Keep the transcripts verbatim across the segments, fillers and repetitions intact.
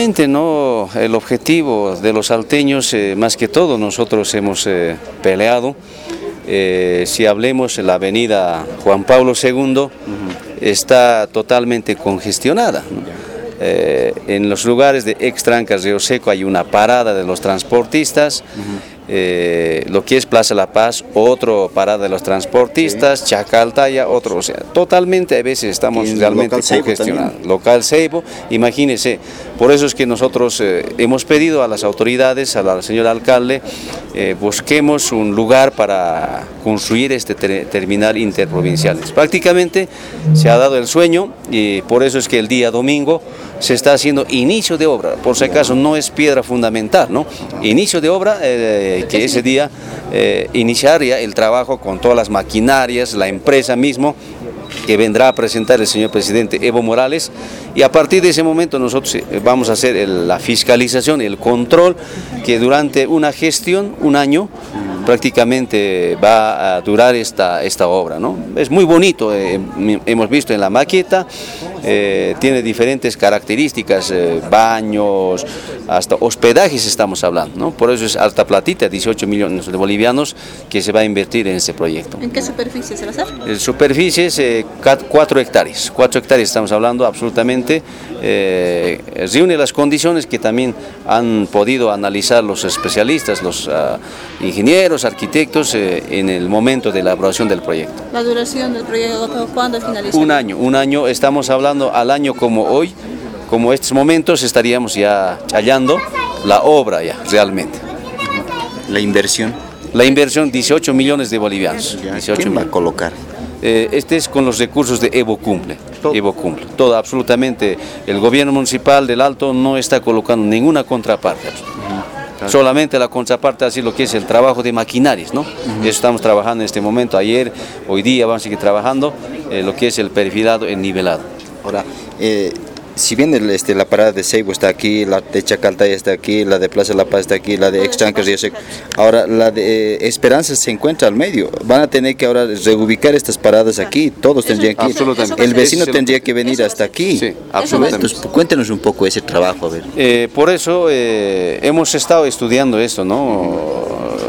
Prácticamente, ¿no? El objetivo de los salteños, eh, más que todo, nosotros hemos eh, peleado. Eh, si hablemos, la avenida Juan Pablo segundo uh-huh. está totalmente congestionada, ¿no? Eh, en los lugares de ex Trancas Río Seco hay una parada de los transportistas. Uh-huh. Eh, lo que es Plaza La Paz, otro parada de los transportistas, sí. Chacaltaya, otro, o sea, totalmente a veces estamos realmente congestionados. Local Ceibo, imagínense, por eso es que nosotros eh, hemos pedido a las autoridades, a la señora alcalde, eh, busquemos un lugar para construir este ter terminal interprovincial. Prácticamente se ha dado el sueño y por eso es que el día domingo se está haciendo inicio de obra, por si acaso no es piedra fundamental, ¿no? Inicio de obra, eh, que ese día eh, iniciaría el trabajo con todas las maquinarias, la empresa mismo, que vendrá a presentar el señor presidente Evo Morales, y a partir de ese momento nosotros vamos a hacer el, la fiscalización, el control, que durante una gestión, un año, prácticamente va a durar esta, esta obra, ¿no? Es muy bonito, eh, hemos visto en la maqueta, eh, tiene diferentes características, eh, baños, hasta hospedajes estamos hablando, ¿no? Por eso es alta platita, dieciocho millones de bolivianos que se va a invertir en este proyecto. ¿En qué superficie se va a hacer? El superficie es eh, cuatro hectáreas, cuatro hectáreas estamos hablando absolutamente, eh, reúne las condiciones que también han podido analizar los especialistas, los uh, ingenieros, arquitectos eh, en el momento de la elaboración del proyecto. ¿La duración del proyecto cuándo finaliza? Un año, un año, estamos hablando al año como hoy, como estos momentos estaríamos ya hallando la obra ya realmente. ¿La inversión? La inversión dieciocho millones de bolivianos. ¿Quién va a colocar? Eh, este es con los recursos de Evo Cumple, todo. Evo Cumple, todo absolutamente. El gobierno municipal del Alto no está colocando ninguna contraparte. Claro. Solamente la contraparte así lo que es el trabajo de maquinarias, ¿no? Uh-huh. Eso estamos trabajando en este momento, ayer, hoy día vamos a seguir trabajando eh, lo que es el perfilado, el nivelado. Ahora, eh, si bien el, este, la parada de Ceibo está aquí, la de Chacaltaya está aquí, la de Plaza La Paz está aquí, la de ex Trancas Río Seco, ahora la de eh, Esperanza se encuentra al medio, van a tener que ahora reubicar estas paradas aquí, todos tendrían que ir, el vecino tendría que venir hasta aquí. Sí, absolutamente. Entonces, cuéntenos un poco ese trabajo. A ver. Eh, por eso eh, hemos estado estudiando esto, ¿no?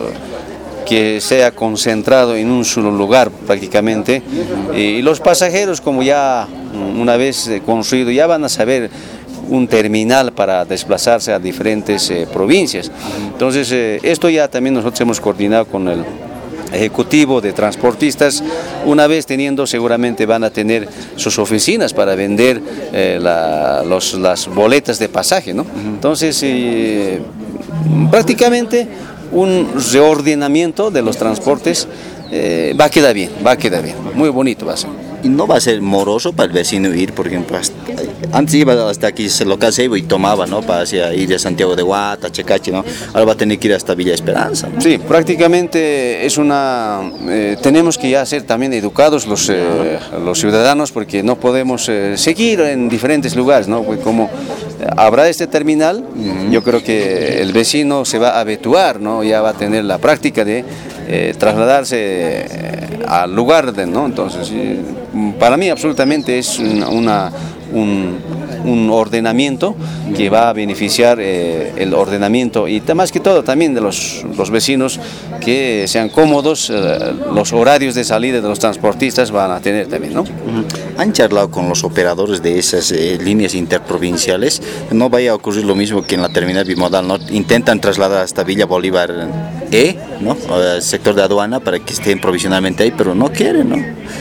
Que sea concentrado en un solo lugar prácticamente, y los pasajeros, como ya una vez construido, ya van a saber un terminal para desplazarse a diferentes eh, provincias. Entonces eh, esto ya también nosotros hemos coordinado con el ejecutivo de transportistas, una vez teniendo, seguramente van a tener sus oficinas para vender eh, la, los, las boletas de pasaje, ¿no? Entonces eh, prácticamente un reordenamiento de los transportes eh, va a quedar bien, va a quedar bien, muy bonito va a ser. Y no va a ser moroso para el vecino ir, por ejemplo, hasta, antes iba hasta aquí, el local Ceibo y tomaba, ¿no? Para hacia, ir a Santiago de Guata, Checache, ¿no? Ahora va a tener que ir hasta Villa Esperanza, ¿no? Sí, prácticamente es una, eh, tenemos que ya ser también educados los, eh, los ciudadanos, porque no podemos eh, seguir en diferentes lugares, ¿no? Pues como habrá este terminal, uh-huh. yo creo que el vecino se va a habituar, ¿no? Ya va a tener la práctica de eh, trasladarse eh, al lugar, de, ¿no? Entonces, eh, para mí absolutamente es una, una un, un ordenamiento que va a beneficiar eh, el ordenamiento y más que todo también de los, los vecinos, que sean cómodos, eh, los horarios de salida de los transportistas van a tener también, ¿no? ¿Han charlado con los operadores de esas eh, líneas interprovinciales? No vaya a ocurrir lo mismo que en la terminal bimodal, ¿no? Intentan trasladar hasta Villa Bolívar E, ¿no? El sector de aduana para que estén provisionalmente ahí, pero no quieren, ¿no?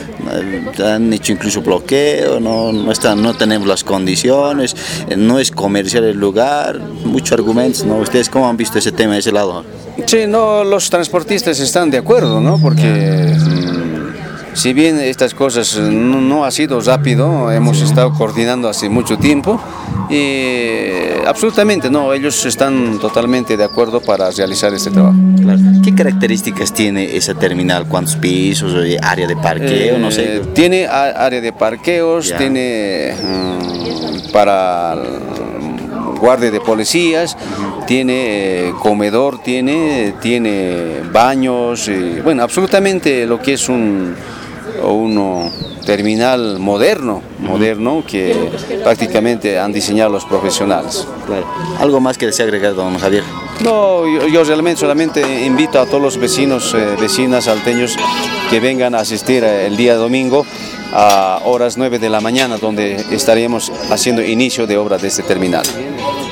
Han hecho incluso bloqueo, no, no, están, no tenemos las condiciones, no es comercial el lugar, muchos argumentos, ¿no? ¿Ustedes cómo han visto ese tema de ese lado? Sí, no, los transportistas están de acuerdo, ¿no? Porque mmm, si bien estas cosas no, no ha sido rápido, hemos estado coordinando hace mucho tiempo y absolutamente no, ellos están totalmente de acuerdo para realizar este trabajo. Claro. ¿Qué características tiene esa terminal? ¿Cuántos pisos? ¿Área de parqueo? Eh, no sé. Tiene área de parqueos, yeah. tiene um, para guardia de policías, uh-huh. tiene eh, comedor, tiene, tiene baños, eh, bueno, absolutamente lo que es un, un terminal moderno, moderno que prácticamente han diseñado los profesionales. Claro. ¿Algo más que desea agregar, don Javier? No, yo, yo realmente solamente invito a todos los vecinos, eh, vecinas salteños que vengan a asistir el día domingo a horas nueve de la mañana, donde estaremos haciendo inicio de obra de este terminal.